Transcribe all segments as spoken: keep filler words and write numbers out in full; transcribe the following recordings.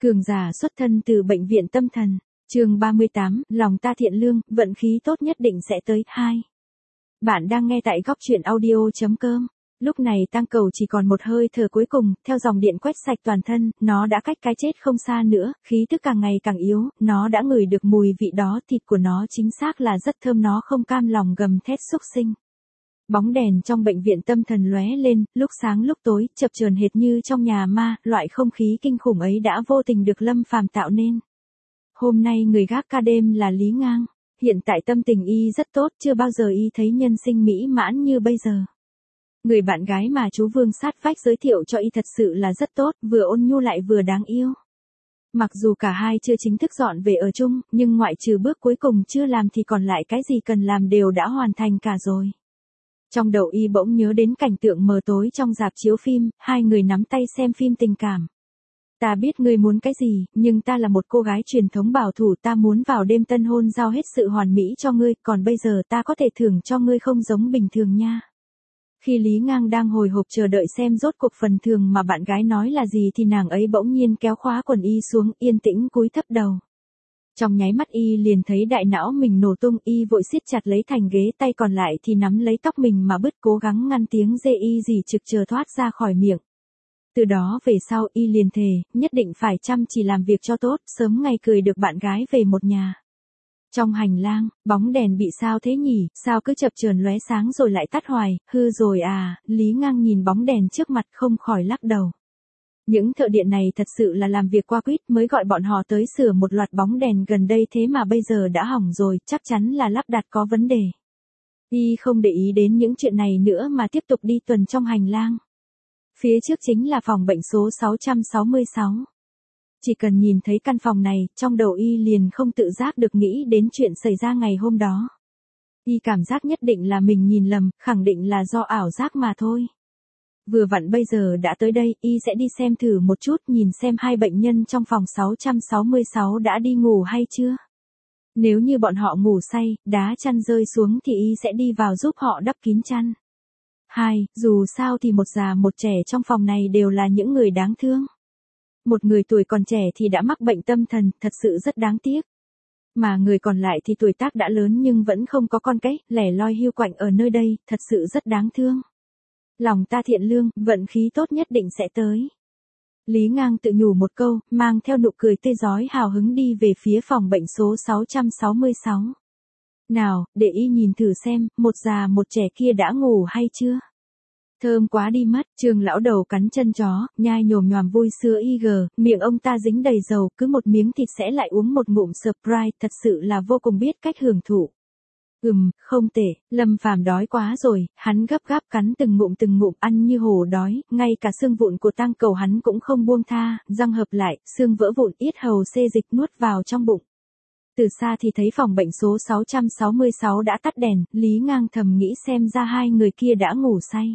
Cường giả xuất thân từ bệnh viện tâm thần, chương ba mươi tám, lòng ta thiện lương, vận khí tốt nhất định sẽ tới. Hai. Bạn đang nghe tại góc truyện audio chấm com. Lúc này Tang Cầu chỉ còn một hơi thở cuối cùng, theo dòng điện quét sạch toàn thân, nó đã cách cái chết không xa nữa, khí tức càng ngày càng yếu, nó đã ngửi được mùi vị đó, thịt của nó chính xác là rất thơm, nó không cam lòng gầm thét xúc sinh. Bóng đèn trong bệnh viện tâm thần lóe lên, lúc sáng lúc tối, chập chờn hệt như trong nhà ma, loại không khí kinh khủng ấy đã vô tình được Lâm Phàm tạo nên. Hôm nay người gác ca đêm là Lý Ngang, hiện tại tâm tình y rất tốt, chưa bao giờ y thấy nhân sinh mỹ mãn như bây giờ. Người bạn gái mà chú Vương sát vách giới thiệu cho y thật sự là rất tốt, vừa ôn nhu lại vừa đáng yêu. Mặc dù cả hai chưa chính thức dọn về ở chung, nhưng ngoại trừ bước cuối cùng chưa làm thì còn lại cái gì cần làm đều đã hoàn thành cả rồi. Trong đầu y bỗng nhớ đến cảnh tượng mờ tối trong rạp chiếu phim, hai người nắm tay xem phim tình cảm. Ta biết ngươi muốn cái gì, nhưng ta là một cô gái truyền thống bảo thủ, ta muốn vào đêm tân hôn giao hết sự hoàn mỹ cho ngươi, còn bây giờ ta có thể thưởng cho ngươi không giống bình thường nha. Khi Lý Ngang đang hồi hộp chờ đợi xem rốt cuộc phần thưởng mà bạn gái nói là gì thì nàng ấy bỗng nhiên kéo khóa quần y xuống, yên tĩnh cúi thấp đầu. Trong nháy mắt y liền thấy đại não mình nổ tung, y vội siết chặt lấy thành ghế, tay còn lại thì nắm lấy tóc mình mà bứt, cố gắng ngăn tiếng dê y gì trực chờ thoát ra khỏi miệng. Từ đó về sau y liền thề, nhất định phải chăm chỉ làm việc cho tốt, sớm ngày cười được bạn gái về một nhà. Trong hành lang, bóng đèn bị sao thế nhỉ, sao cứ chập chờn lóe sáng rồi lại tắt hoài, hư rồi à, Lý Ngang nhìn bóng đèn trước mặt không khỏi lắc đầu. Những thợ điện này thật sự là làm việc qua quýt, mới gọi bọn họ tới sửa một loạt bóng đèn gần đây thế mà bây giờ đã hỏng rồi, chắc chắn là lắp đặt có vấn đề. Y không để ý đến những chuyện này nữa mà tiếp tục đi tuần trong hành lang. Phía trước chính là phòng bệnh số sáu trăm sáu mươi sáu. Chỉ cần nhìn thấy căn phòng này, trong đầu y liền không tự giác được nghĩ đến chuyện xảy ra ngày hôm đó. Y cảm giác nhất định là mình nhìn lầm, khẳng định là do ảo giác mà thôi. Vừa vặn bây giờ đã tới đây, y sẽ đi xem thử một chút, nhìn xem hai bệnh nhân trong phòng sáu trăm sáu mươi sáu đã đi ngủ hay chưa. Nếu như bọn họ ngủ say, đá chăn rơi xuống thì y sẽ đi vào giúp họ đắp kín chăn. Hai, dù sao thì một già một trẻ trong phòng này đều là những người đáng thương. Một người tuổi còn trẻ thì đã mắc bệnh tâm thần, thật sự rất đáng tiếc. Mà người còn lại thì tuổi tác đã lớn nhưng vẫn không có con cái, lẻ loi hiu quạnh ở nơi đây, thật sự rất đáng thương. Lòng ta thiện lương, vận khí tốt nhất định sẽ tới. Lý Ngang tự nhủ một câu, mang theo nụ cười tươi rói hào hứng đi về phía phòng bệnh số sáu trăm sáu mươi sáu. Nào, để y nhìn thử xem, một già một trẻ kia đã ngủ hay chưa. Thơm quá đi mất, Trương lão đầu cắn chân chó, nhai nhồm nhòm vui sữa y gờ, miệng ông ta dính đầy dầu, cứ một miếng thịt sẽ lại uống một ngụm Sprite, thật sự là vô cùng biết cách hưởng thụ. Ừm, không tệ, Lâm Phàm đói quá rồi, hắn gấp gáp cắn từng ngụm từng ngụm ăn như hổ đói, ngay cả xương vụn của Tang Cầu hắn cũng không buông tha, răng hợp lại, xương vỡ vụn, yết hầu xê dịch nuốt vào trong bụng. Từ xa thì thấy phòng bệnh số sáu trăm sáu mươi sáu đã tắt đèn, Lý Ngang thầm nghĩ xem ra hai người kia đã ngủ say.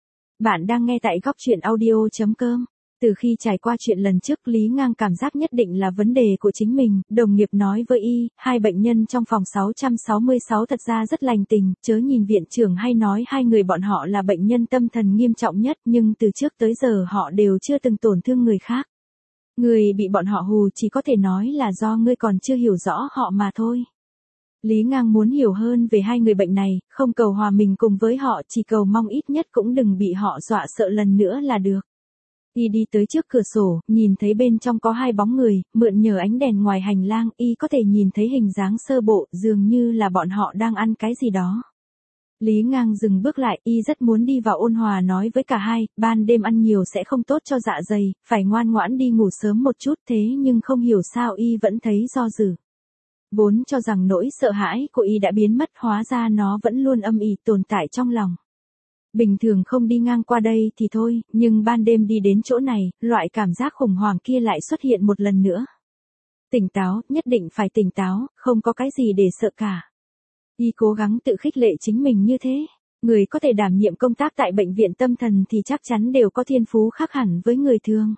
Bạn đang nghe tại góc truyện audio chấm com. Từ khi trải qua chuyện lần trước, Lý Ngang cảm giác nhất định là vấn đề của chính mình, đồng nghiệp nói với y, hai bệnh nhân trong phòng sáu trăm sáu mươi sáu thật ra rất lành tình, chớ nhìn viện trưởng hay nói hai người bọn họ là bệnh nhân tâm thần nghiêm trọng nhất, nhưng từ trước tới giờ họ đều chưa từng tổn thương người khác. Người bị bọn họ hù chỉ có thể nói là do ngươi còn chưa hiểu rõ họ mà thôi. Lý Ngang muốn hiểu hơn về hai người bệnh này, không cầu hòa mình cùng với họ, chỉ cầu mong ít nhất cũng đừng bị họ dọa sợ lần nữa là được. Y đi tới trước cửa sổ, nhìn thấy bên trong có hai bóng người, mượn nhờ ánh đèn ngoài hành lang, y có thể nhìn thấy hình dáng sơ bộ, dường như là bọn họ đang ăn cái gì đó. Lý Ngang dừng bước lại, y rất muốn đi vào ôn hòa nói với cả hai, ban đêm ăn nhiều sẽ không tốt cho dạ dày, phải ngoan ngoãn đi ngủ sớm một chút, thế nhưng không hiểu sao y vẫn thấy do dự. Vốn cho rằng nỗi sợ hãi của y đã biến mất, hóa ra nó vẫn luôn âm ỉ tồn tại trong lòng. Bình thường không đi ngang qua đây thì thôi, nhưng ban đêm đi đến chỗ này, loại cảm giác khủng hoảng kia lại xuất hiện một lần nữa. Tỉnh táo, nhất định phải tỉnh táo, không có cái gì để sợ cả. Y cố gắng tự khích lệ chính mình như thế. Người có thể đảm nhiệm công tác tại bệnh viện tâm thần thì chắc chắn đều có thiên phú khác hẳn với người thường.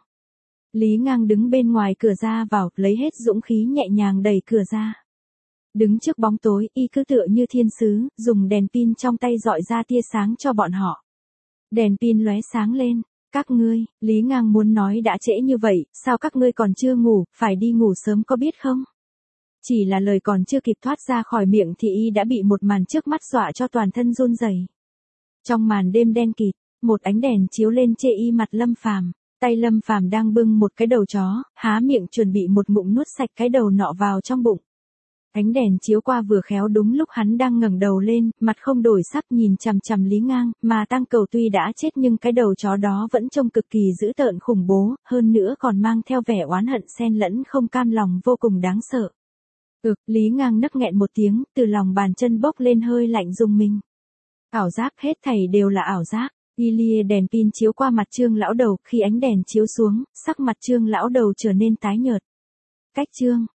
Lý Ngang đứng bên ngoài cửa ra vào, lấy hết dũng khí nhẹ nhàng đẩy cửa ra. Đứng trước bóng tối, y cứ tựa như thiên sứ, dùng đèn pin trong tay dọi ra tia sáng cho bọn họ. Đèn pin lóe sáng lên, Các ngươi, Lý Ngang muốn nói đã trễ như vậy, sao các ngươi còn chưa ngủ, phải đi ngủ sớm có biết không? Chỉ là lời còn chưa kịp thoát ra khỏi miệng thì y đã bị một màn trước mắt dọa cho toàn thân run rẩy. Trong màn đêm đen kịt, một ánh đèn chiếu lên chê y mặt Lâm Phàm, tay Lâm Phàm đang bưng một cái đầu chó, há miệng chuẩn bị một ngụm nuốt sạch cái đầu nọ vào trong bụng. Ánh đèn chiếu qua vừa khéo đúng lúc hắn đang ngẩng đầu lên, mặt không đổi sắc nhìn chằm chằm Lý Ngang, mà Tăng Cầu tuy đã chết nhưng cái đầu chó đó vẫn trông cực kỳ dữ tợn khủng bố, hơn nữa còn mang theo vẻ oán hận xen lẫn không cam lòng vô cùng đáng sợ. Ực, Lý Ngang nấc nghẹn một tiếng, từ lòng bàn chân bốc lên hơi lạnh rùng mình. Ảo giác, hết thảy đều là ảo giác. Y lia đèn pin chiếu qua mặt Trương lão đầu, khi ánh đèn chiếu xuống, sắc mặt Trương lão đầu trở nên tái nhợt. Cách Trương